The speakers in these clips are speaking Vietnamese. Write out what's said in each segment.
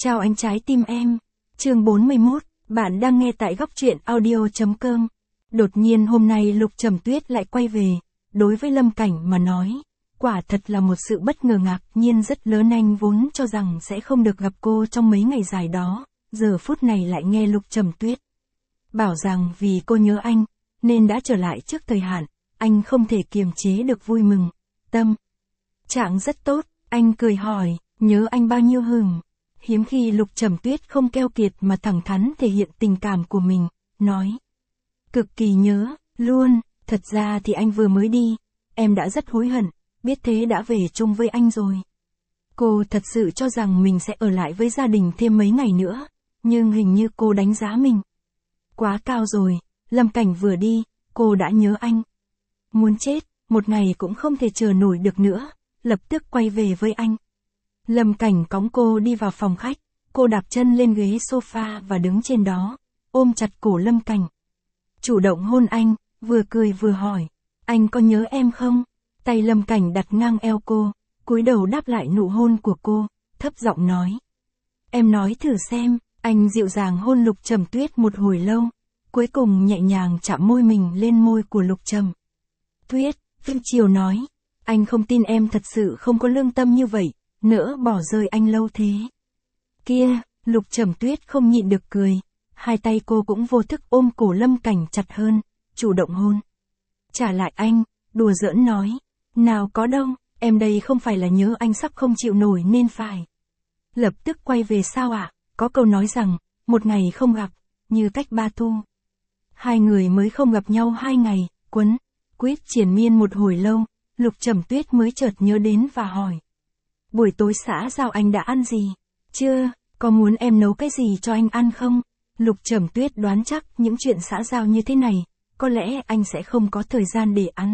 Chào anh trái tim em. Chương 41, bạn đang nghe tại góc truyện audio.com. Đột nhiên hôm nay Lục Trầm Tuyết lại quay về, đối với Lâm Cảnh mà nói, quả thật là một sự bất ngờ ngạc nhiên rất lớn. Anh vốn cho rằng sẽ không được gặp cô trong mấy ngày dài đó, giờ phút này lại nghe Lục Trầm Tuyết bảo rằng vì cô nhớ anh, nên đã trở lại trước thời hạn, anh không thể kiềm chế được vui mừng. Tâm trạng rất tốt, anh cười hỏi, nhớ anh bao nhiêu hừng? Hiếm khi Lục Trầm Tuyết không keo kiệt mà thẳng thắn thể hiện tình cảm của mình, nói. Cực kỳ nhớ, luôn, thật ra thì anh vừa mới đi, em đã rất hối hận, biết thế đã về chung với anh rồi. Cô thật sự cho rằng mình sẽ ở lại với gia đình thêm mấy ngày nữa, nhưng hình như cô đánh giá mình quá cao rồi. Lâm Cảnh vừa đi, cô đã nhớ anh. Muốn chết, một ngày cũng không thể chờ nổi được nữa, lập tức quay về với anh. Lâm Cảnh cõng cô đi vào phòng khách, cô đạp chân lên ghế sofa và đứng trên đó, ôm chặt cổ Lâm Cảnh. Chủ động hôn anh, vừa cười vừa hỏi, anh có nhớ em không? Tay Lâm Cảnh đặt ngang eo cô, cúi đầu đáp lại nụ hôn của cô, thấp giọng nói. Em nói thử xem. Anh dịu dàng hôn Lục Trầm Tuyết một hồi lâu, cuối cùng nhẹ nhàng chạm môi mình lên môi của Lục Trầm Tuyết. Phim chiều nói, anh không tin em thật sự không có lương tâm như vậy, nỡ bỏ rơi anh lâu thế. Kia, Lục Trầm Tuyết không nhịn được cười, hai tay cô cũng vô thức ôm cổ Lâm Cảnh chặt hơn, chủ động hôn. Trả lại anh, đùa giỡn nói, nào có đâu, em đây không phải là nhớ anh sắp không chịu nổi nên phải lập tức quay về sao ạ? Có câu nói rằng, một ngày không gặp, như cách ba thu. Hai người mới không gặp nhau 2 ngày, quấn quýt triền miên một hồi lâu, Lục Trầm Tuyết mới chợt nhớ đến và hỏi. Buổi tối xã giao anh đã ăn gì? Chưa, có muốn em nấu cái gì cho anh ăn không? Lục Trầm Tuyết đoán chắc những chuyện xã giao như thế này, có lẽ anh sẽ không có thời gian để ăn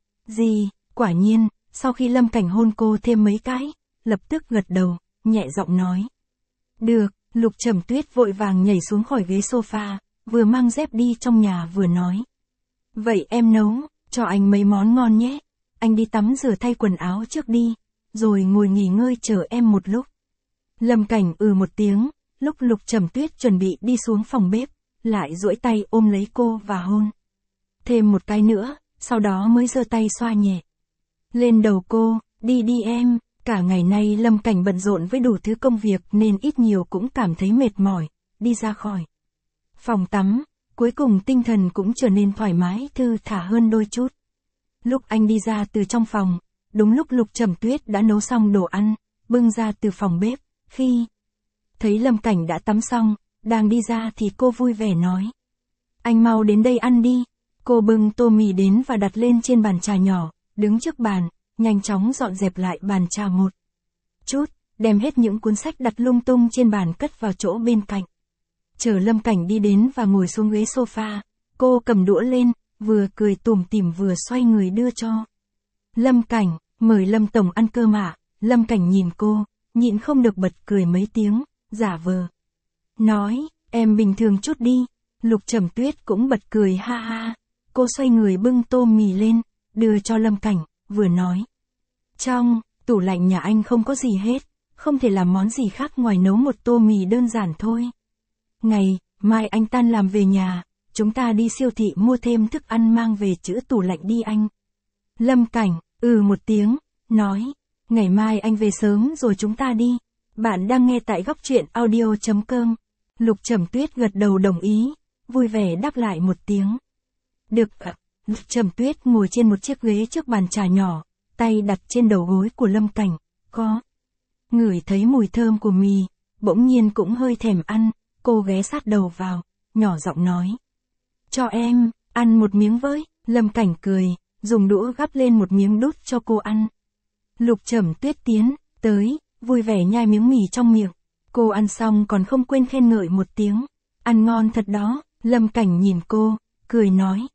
gì. Quả nhiên, sau khi Lâm Cảnh hôn cô thêm mấy cái, lập tức gật đầu, nhẹ giọng nói. Được. Lục Trầm Tuyết vội vàng nhảy xuống khỏi ghế sofa, vừa mang dép đi trong nhà vừa nói. Vậy em nấu, cho anh mấy món ngon nhé. Anh đi tắm rửa thay quần áo trước đi, rồi ngồi nghỉ ngơi chờ em một lúc. Lâm Cảnh một tiếng, lúc Lục Trầm Tuyết chuẩn bị đi xuống phòng bếp, lại duỗi tay ôm lấy cô và hôn. Thêm một cái nữa, sau đó mới giơ tay xoa nhẹ lên đầu cô, đi đi em. Cả ngày nay Lâm Cảnh bận rộn với đủ thứ công việc nên ít nhiều cũng cảm thấy mệt mỏi, đi ra khỏi phòng tắm, cuối cùng tinh thần cũng trở nên thoải mái thư thả hơn đôi chút. Lúc anh đi ra từ trong phòng, đúng lúc Lục Trầm Tuyết đã nấu xong đồ ăn, bưng ra từ phòng bếp, khi thấy Lâm Cảnh đã tắm xong, đang đi ra thì cô vui vẻ nói. Anh mau đến đây ăn đi. Cô bưng tô mì đến và đặt lên trên bàn trà nhỏ, đứng trước bàn. Nhanh chóng dọn dẹp lại bàn trà một chút, đem hết những cuốn sách đặt lung tung trên bàn cất vào chỗ bên cạnh. Chờ Lâm Cảnh đi đến và ngồi xuống ghế sofa, cô cầm đũa lên, vừa cười tủm tỉm vừa xoay người đưa cho Lâm Cảnh, mời Lâm Tổng ăn cơm ạ. Lâm Cảnh nhìn cô, nhịn không được bật cười mấy tiếng, giả vờ nói, em bình thường chút đi. Lục Trầm Tuyết cũng bật cười ha ha. Cô xoay người bưng tô mì lên, đưa cho Lâm Cảnh, vừa nói. Trong tủ lạnh nhà anh không có gì hết, không thể làm món gì khác ngoài nấu một tô mì đơn giản thôi. Ngày mai anh tan làm về nhà, chúng ta đi siêu thị mua thêm thức ăn mang về chữ tủ lạnh đi anh. Lâm Cảnh, một tiếng, nói, ngày mai anh về sớm rồi chúng ta đi. Bạn đang nghe tại góc truyện audio.com. Lục Trầm Tuyết gật đầu đồng ý, vui vẻ đáp lại một tiếng. Được ạ. Lục Trầm Tuyết ngồi trên một chiếc ghế trước bàn trà nhỏ, tay đặt trên đầu gối của Lâm Cảnh, có ngửi thấy mùi thơm của mì, bỗng nhiên cũng hơi thèm ăn, cô ghé sát đầu vào, nhỏ giọng nói. Cho em, ăn một miếng với. Lâm Cảnh cười, dùng đũa gắp lên một miếng đút cho cô ăn. Lục Trầm Tuyết tiến tới, vui vẻ nhai miếng mì trong miệng. Cô ăn xong còn không quên khen ngợi một tiếng. Ăn ngon thật đó. Lâm Cảnh nhìn cô, cười nói.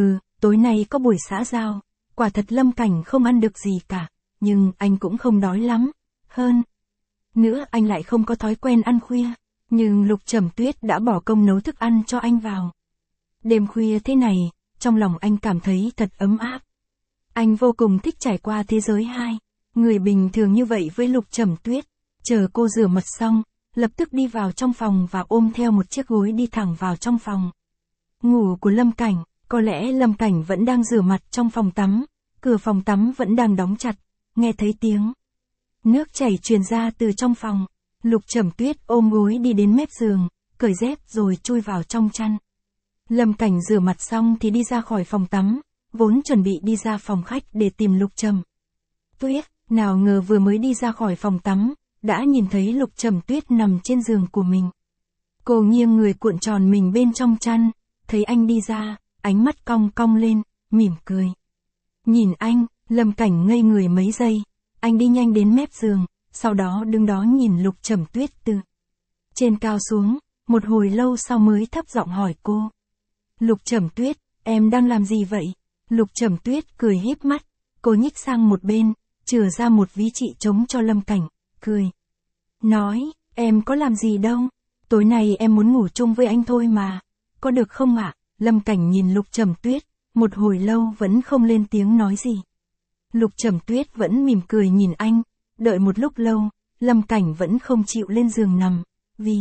Tối nay có buổi xã giao. Quả thật Lâm Cảnh không ăn được gì cả, nhưng anh cũng không đói lắm. Hơn nữa anh lại không có thói quen ăn khuya, nhưng Lục Trầm Tuyết đã bỏ công nấu thức ăn cho anh vào đêm khuya thế này, trong lòng anh cảm thấy thật ấm áp. Anh vô cùng thích trải qua thế giới hai người bình thường như vậy với Lục Trầm Tuyết. Chờ cô rửa mặt xong, lập tức đi vào trong phòng và ôm theo một chiếc gối đi thẳng vào trong phòng. Ngủ của Lâm Cảnh, có lẽ Lâm Cảnh vẫn đang rửa mặt trong phòng tắm, cửa phòng tắm vẫn đang đóng chặt, nghe thấy tiếng nước chảy truyền ra từ trong phòng. Lục Trầm Tuyết ôm gối đi đến mép giường, cởi dép rồi chui vào trong chăn. Lâm Cảnh rửa mặt xong thì đi ra khỏi phòng tắm, vốn chuẩn bị đi ra phòng khách để tìm Lục Trầm Tuyết, nào ngờ vừa mới đi ra khỏi phòng tắm, đã nhìn thấy Lục Trầm Tuyết nằm trên giường của mình. Cô nghiêng người cuộn tròn mình bên trong chăn, thấy anh đi ra, ánh mắt cong cong lên, mỉm cười. Nhìn anh, Lâm Cảnh ngây người mấy giây, anh đi nhanh đến mép giường, sau đó đứng đó nhìn Lục Trầm Tuyết từ trên cao xuống, một hồi lâu sau mới thấp giọng hỏi cô. Lục Trầm Tuyết, em đang làm gì vậy? Lục Trầm Tuyết cười híp mắt, cô nhích sang một bên, chừa ra một ví trị trống cho Lâm Cảnh, cười. Nói, em có làm gì đâu, tối nay em muốn ngủ chung với anh thôi mà, có được không ạ? Lâm Cảnh nhìn Lục Trầm Tuyết, một hồi lâu vẫn không lên tiếng nói gì. Lục Trầm Tuyết vẫn mỉm cười nhìn anh, đợi một lúc lâu, Lâm Cảnh vẫn không chịu lên giường nằm, vì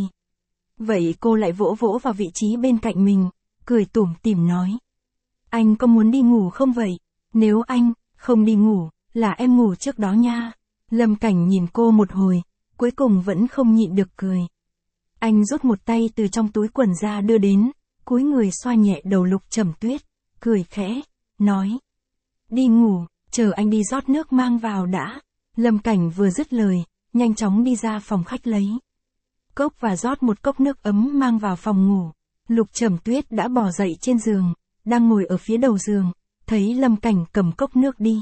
vậy cô lại vỗ vỗ vào vị trí bên cạnh mình, cười tủm tỉm nói. Anh có muốn đi ngủ không vậy? Nếu anh không đi ngủ, là em ngủ trước đó nha. Lâm Cảnh nhìn cô một hồi, cuối cùng vẫn không nhịn được cười. Anh rút một tay từ trong túi quần ra đưa đến, cúi người xoa nhẹ đầu Lục Trầm Tuyết, cười khẽ, nói. Đi ngủ, chờ anh đi rót nước mang vào đã. Lâm Cảnh vừa dứt lời, nhanh chóng đi ra phòng khách lấy cốc và rót một cốc nước ấm mang vào phòng ngủ. Lục Trầm Tuyết đã bò dậy trên giường, đang ngồi ở phía đầu giường, thấy Lâm Cảnh cầm cốc nước đi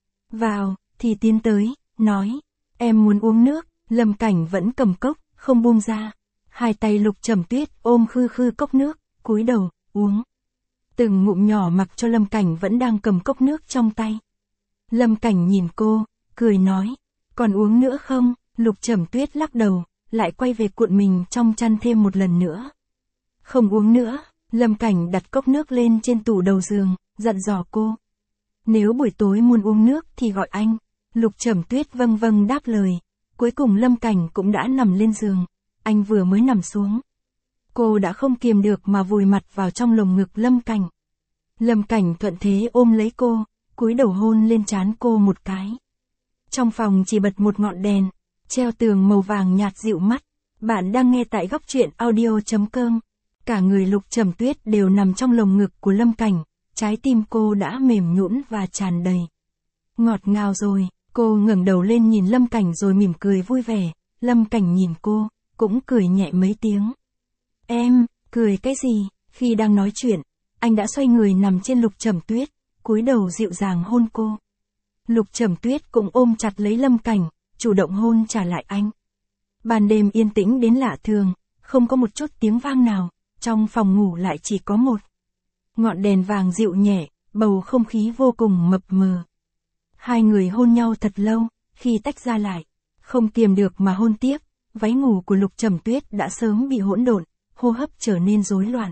vào, thì tiến tới, nói, em muốn uống nước. Lâm Cảnh vẫn cầm cốc, không buông ra. Hai tay Lục Trầm Tuyết ôm khư khư cốc nước, cúi đầu, uống. Từng ngụm nhỏ mặc cho Lâm Cảnh vẫn đang cầm cốc nước trong tay. Lâm Cảnh nhìn cô, cười nói, còn uống nữa không? Lục Trầm Tuyết lắc đầu, lại quay về cuộn mình trong chăn thêm một lần nữa. Không uống nữa. Lâm Cảnh đặt cốc nước lên trên tủ đầu giường, dặn dò cô. Nếu buổi tối muốn uống nước thì gọi anh. Lục Trầm Tuyết vâng vâng đáp lời. Cuối cùng Lâm Cảnh cũng đã nằm lên giường. Anh vừa mới nằm xuống, cô đã không kiềm được mà vùi mặt vào trong lồng ngực Lâm Cảnh. Lâm Cảnh thuận thế ôm lấy cô, cúi đầu hôn lên trán cô một cái. Trong phòng chỉ bật một ngọn đèn, treo tường màu vàng nhạt dịu mắt. Bạn đang nghe tại góc truyện audio.com. Cả người Lục Trầm Tuyết đều nằm trong lồng ngực của Lâm Cảnh, trái tim cô đã mềm nhũn và tràn đầy ngọt ngào rồi. Cô ngẩng đầu lên nhìn Lâm Cảnh rồi mỉm cười vui vẻ. Lâm Cảnh nhìn cô, cũng cười nhẹ mấy tiếng. Em, cười cái gì? Khi đang nói chuyện, anh đã xoay người nằm trên Lục Trầm Tuyết, cúi đầu dịu dàng hôn cô. Lục Trầm Tuyết cũng ôm chặt lấy Lâm Cảnh, chủ động hôn trả lại anh. Ban đêm yên tĩnh đến lạ thường, không có một chút tiếng vang nào, trong phòng ngủ lại chỉ có một ngọn đèn vàng dịu nhẹ, bầu không khí vô cùng mập mờ. Hai người hôn nhau thật lâu, khi tách ra lại, không kiềm được mà hôn tiếp, váy ngủ của Lục Trầm Tuyết đã sớm bị hỗn độn, hô hấp trở nên rối loạn.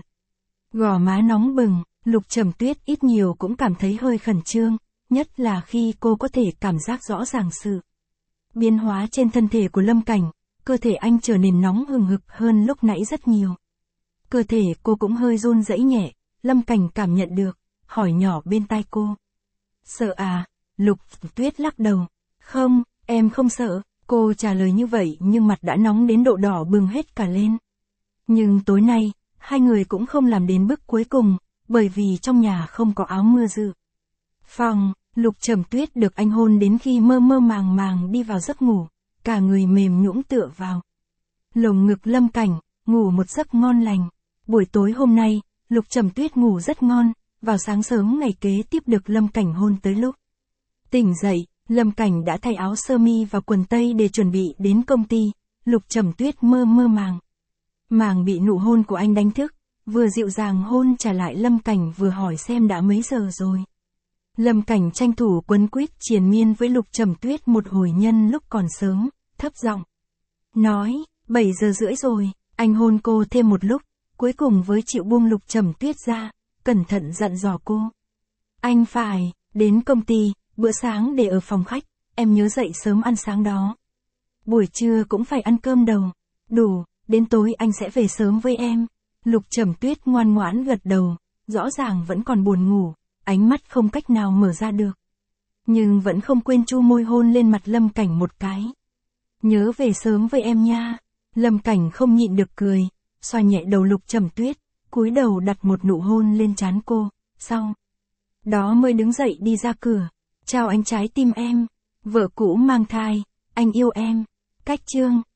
Gò má nóng bừng, Lục Trầm Tuyết ít nhiều cũng cảm thấy hơi khẩn trương, nhất là khi cô có thể cảm giác rõ ràng sự biến hóa trên thân thể của Lâm Cảnh, cơ thể anh trở nên nóng hừng hực hơn lúc nãy rất nhiều. Cơ thể cô cũng hơi run rẩy nhẹ, Lâm Cảnh cảm nhận được, hỏi nhỏ bên tai cô. Sợ à? Lục Tuyết lắc đầu. Không, em không sợ. Cô trả lời như vậy nhưng mặt đã nóng đến độ đỏ bừng hết cả lên. Nhưng tối nay, hai người cũng không làm đến bước cuối cùng, bởi vì trong nhà không có áo mưa dự phòng. Lục Trầm Tuyết được anh hôn đến khi mơ mơ màng màng đi vào giấc ngủ, cả người mềm nhũn tựa vào lồng ngực Lâm Cảnh, ngủ một giấc ngon lành. Buổi tối hôm nay, Lục Trầm Tuyết ngủ rất ngon, vào sáng sớm ngày kế tiếp được Lâm Cảnh hôn tới lúc tỉnh dậy, Lâm Cảnh đã thay áo sơ mi và quần tây để chuẩn bị đến công ty. Lục Trầm Tuyết mơ mơ màng bị nụ hôn của anh đánh thức, vừa dịu dàng hôn trả lại Lâm Cảnh vừa hỏi xem đã mấy giờ rồi. Lâm Cảnh tranh thủ quấn quýt triền miên với Lục Trầm Tuyết một hồi nhân lúc còn sớm, thấp giọng nói, 7 giờ rưỡi rồi. Anh hôn cô thêm một lúc, cuối cùng với chịu buông Lục Trầm Tuyết ra, cẩn thận dặn dò cô. Anh phải đến công ty, bữa sáng để ở phòng khách, em nhớ dậy sớm ăn sáng đó. Buổi trưa cũng phải ăn cơm đầu. Đủ, đến tối anh sẽ về sớm với em. Lục Trầm Tuyết ngoan ngoãn gật đầu, rõ ràng vẫn còn buồn ngủ, ánh mắt không cách nào mở ra được. Nhưng vẫn không quên chu môi hôn lên mặt Lâm Cảnh một cái. Nhớ về sớm với em nha. Lâm Cảnh không nhịn được cười, xoa nhẹ đầu Lục Trầm Tuyết, cúi đầu đặt một nụ hôn lên trán cô, sau đó mới đứng dậy đi ra cửa. Chào anh trái tim em, vợ cũ mang thai, anh yêu em. Cách chương